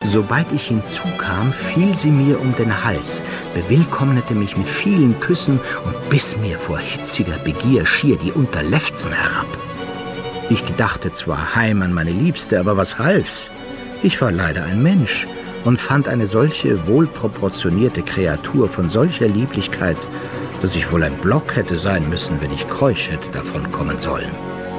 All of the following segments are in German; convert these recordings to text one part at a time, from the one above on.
Sobald ich hinzukam, fiel sie mir um den Hals, bewillkommnete mich mit vielen Küssen und biss mir vor hitziger Begier schier die Unterlefzen herab. Ich gedachte zwar heim an meine Liebste, aber was half's? Ich war leider ein Mensch und fand eine solche wohlproportionierte Kreatur von solcher Lieblichkeit, dass ich wohl ein Block hätte sein müssen, wenn ich keusch hätte davonkommen sollen.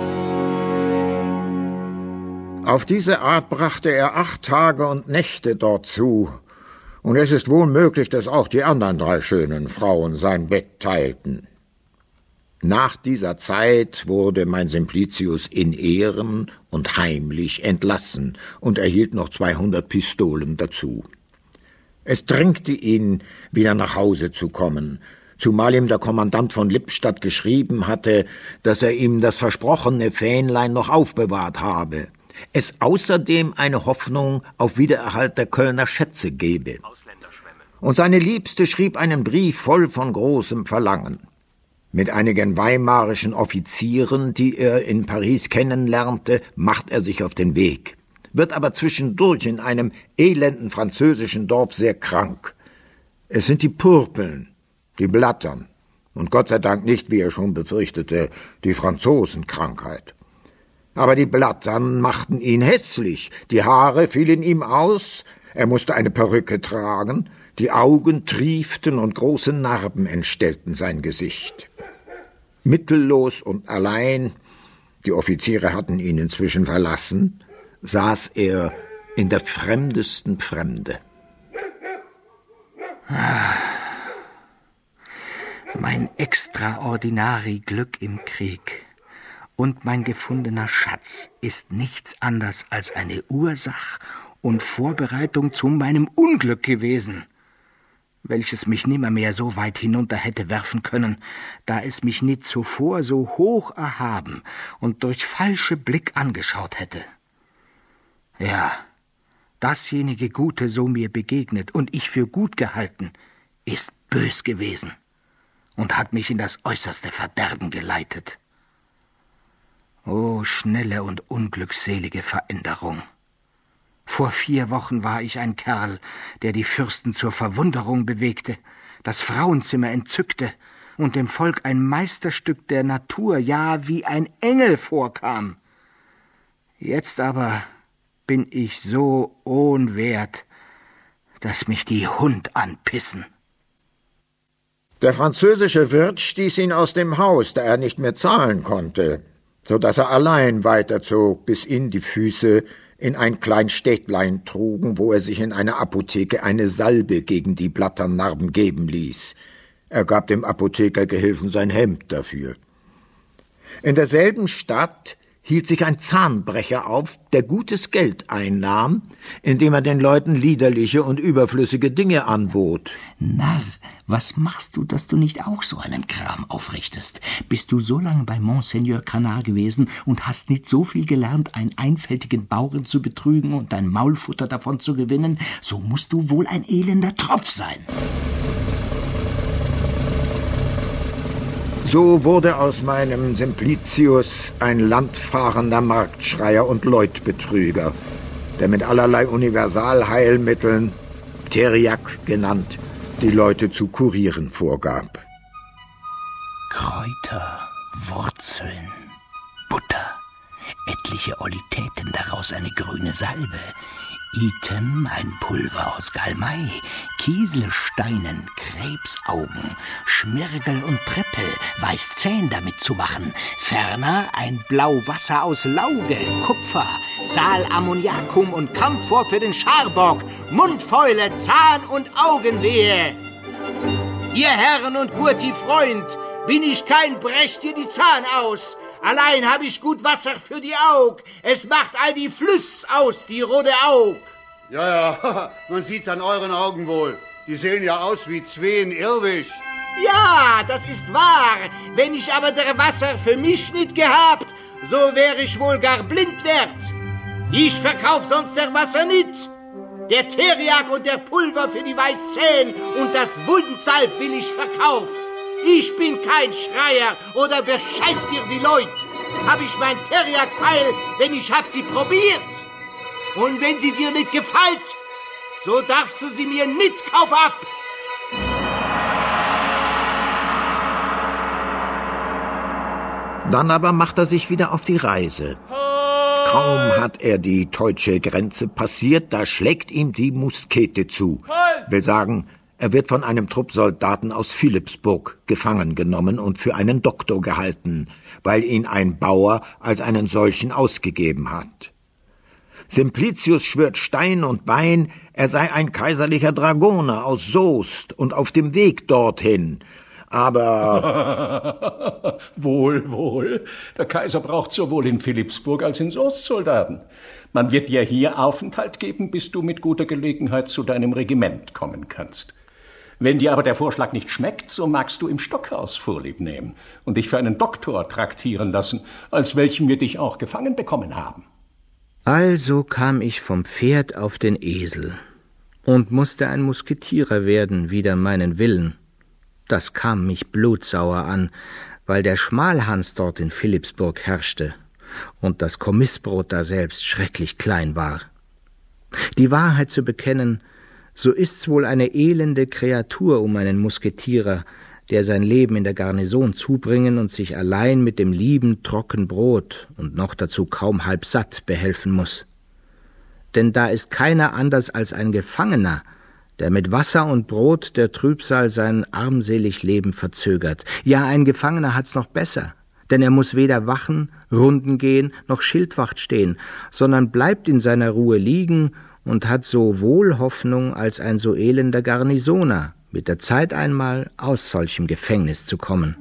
Auf diese Art brachte er 8 Tage und Nächte dort zu, und es ist wohl möglich, dass auch die anderen 3 schönen Frauen sein Bett teilten. Nach dieser Zeit wurde mein Simplicius in Ehren und heimlich entlassen und erhielt noch 200 Pistolen dazu. Es drängte ihn, wieder nach Hause zu kommen, zumal ihm der Kommandant von Lippstadt geschrieben hatte, dass er ihm das versprochene Fähnlein noch aufbewahrt habe, es außerdem eine Hoffnung auf Wiedererhalt der Kölner Schätze gebe. Und seine Liebste schrieb einen Brief voll von großem Verlangen. Mit einigen weimarischen Offizieren, die er in Paris kennenlernte, macht er sich auf den Weg, wird aber zwischendurch in einem elenden französischen Dorf sehr krank. Es sind die Purpeln, die Blattern und Gott sei Dank nicht, wie er schon befürchtete, die Franzosenkrankheit. Aber die Blattern machten ihn hässlich, die Haare fielen ihm aus, er musste eine Perücke tragen, die Augen trieften und große Narben entstellten sein Gesicht. Mittellos und allein, die Offiziere hatten ihn inzwischen verlassen, saß er in der fremdesten Fremde. Mein extraordinari Glück im Krieg und mein gefundener Schatz ist nichts anderes als eine Ursach und Vorbereitung zu meinem Unglück gewesen, welches mich nimmermehr so weit hinunter hätte werfen können, da es mich nicht zuvor so hoch erhaben und durch falsche Blick angeschaut hätte. Ja, dasjenige Gute so mir begegnet und ich für gut gehalten, ist bös gewesen und hat mich in das äußerste Verderben geleitet. O schnelle und unglückselige Veränderung! Vor 4 Wochen war ich ein Kerl, der die Fürsten zur Verwunderung bewegte, das Frauenzimmer entzückte und dem Volk ein Meisterstück der Natur, ja wie ein Engel vorkam. Jetzt aber bin ich so ohnwert, dass mich die Hund anpissen. Der französische Wirt stieß ihn aus dem Haus, da er nicht mehr zahlen konnte, so dass er allein weiterzog, bis ihn die Füße in ein klein Städtlein trugen, wo er sich in einer Apotheke eine Salbe gegen die Blatternarben geben ließ. Er gab dem Apothekergehilfen sein Hemd dafür. In derselben Stadt hielt sich ein Zahnbrecher auf, der gutes Geld einnahm, indem er den Leuten liederliche und überflüssige Dinge anbot. Narr, was machst du, dass du nicht auch so einen Kram aufrichtest? Bist du so lange bei Monseigneur Canard gewesen und hast nicht so viel gelernt, einen einfältigen Bauern zu betrügen und dein Maulfutter davon zu gewinnen, so musst du wohl ein elender Tropf sein. So wurde aus meinem Simplicius ein landfahrender Marktschreier und Leutbetrüger, der mit allerlei Universalheilmitteln, Teriak genannt, die Leute zu kurieren vorgab. Kräuter, Wurzeln, Butter, etliche Olitäten, daraus eine grüne Salbe, Item, ein Pulver aus Galmei, Kieselsteinen, Krebsaugen, Schmirgel und Trippel, Weißzähn damit zu machen, ferner ein Blauwasser aus Lauge, Kupfer, Salammoniakum und Camphor für den Scharbock, Mundfäule, Zahn- und Augenwehe. Ihr Herren und guti Freund, bin ich kein Brecht dir die Zahn aus. Allein hab ich gut Wasser für die Aug. Es macht all die Flüss aus, die rote Aug. Ja, man sieht's an euren Augen wohl. Die sehen ja aus wie Zween Irrwisch. Ja, das ist wahr. Wenn ich aber der Wasser für mich nicht gehabt, so wäre ich wohl gar blind wert. Ich verkauf sonst der Wasser nicht. Der Teriak und der Pulver für die Weißzähn und das Wundensalb will ich verkaufen. Ich bin kein Schreier oder bescheiß dir die Leute. Hab ich mein Teriak feil, denn ich hab sie probiert. Und wenn sie dir nicht gefällt, so darfst du sie mir nicht kaufen ab. Dann aber macht er sich wieder auf die Reise. Kaum hat er die deutsche Grenze passiert, da schlägt ihm die Muskete zu. Will sagen, er wird von einem Trupp Soldaten aus Philippsburg gefangen genommen und für einen Doktor gehalten, weil ihn ein Bauer als einen solchen ausgegeben hat. Simplicius schwört Stein und Bein, er sei ein kaiserlicher Dragoner aus Soest und auf dem Weg dorthin. Aber... Wohl. Der Kaiser braucht sowohl in Philippsburg als in Soest Soldaten. Man wird dir hier Aufenthalt geben, bis du mit guter Gelegenheit zu deinem Regiment kommen kannst. Wenn dir aber der Vorschlag nicht schmeckt, so magst du im Stockhaus Vorlieb nehmen und dich für einen Doktor traktieren lassen, als welchen wir dich auch gefangen bekommen haben. Also kam ich vom Pferd auf den Esel und musste ein Musketierer werden, wider meinen Willen. Das kam mich blutsauer an, weil der Schmalhans dort in Philippsburg herrschte und das Kommissbrot daselbst schrecklich klein war. Die Wahrheit zu bekennen, so ist's wohl eine elende Kreatur um einen Musketierer, der sein Leben in der Garnison zubringen und sich allein mit dem lieben trocken Brot und noch dazu kaum halb satt behelfen muß. Denn da ist keiner anders als ein Gefangener, der mit Wasser und Brot der Trübsal sein armselig Leben verzögert. Ja, ein Gefangener hat's noch besser, denn er muß weder wachen, Runden gehen, noch Schildwacht stehen, sondern bleibt in seiner Ruhe liegen und hat so wohl Hoffnung als ein so elender Garnisoner, mit der Zeit einmal aus solchem Gefängnis zu kommen.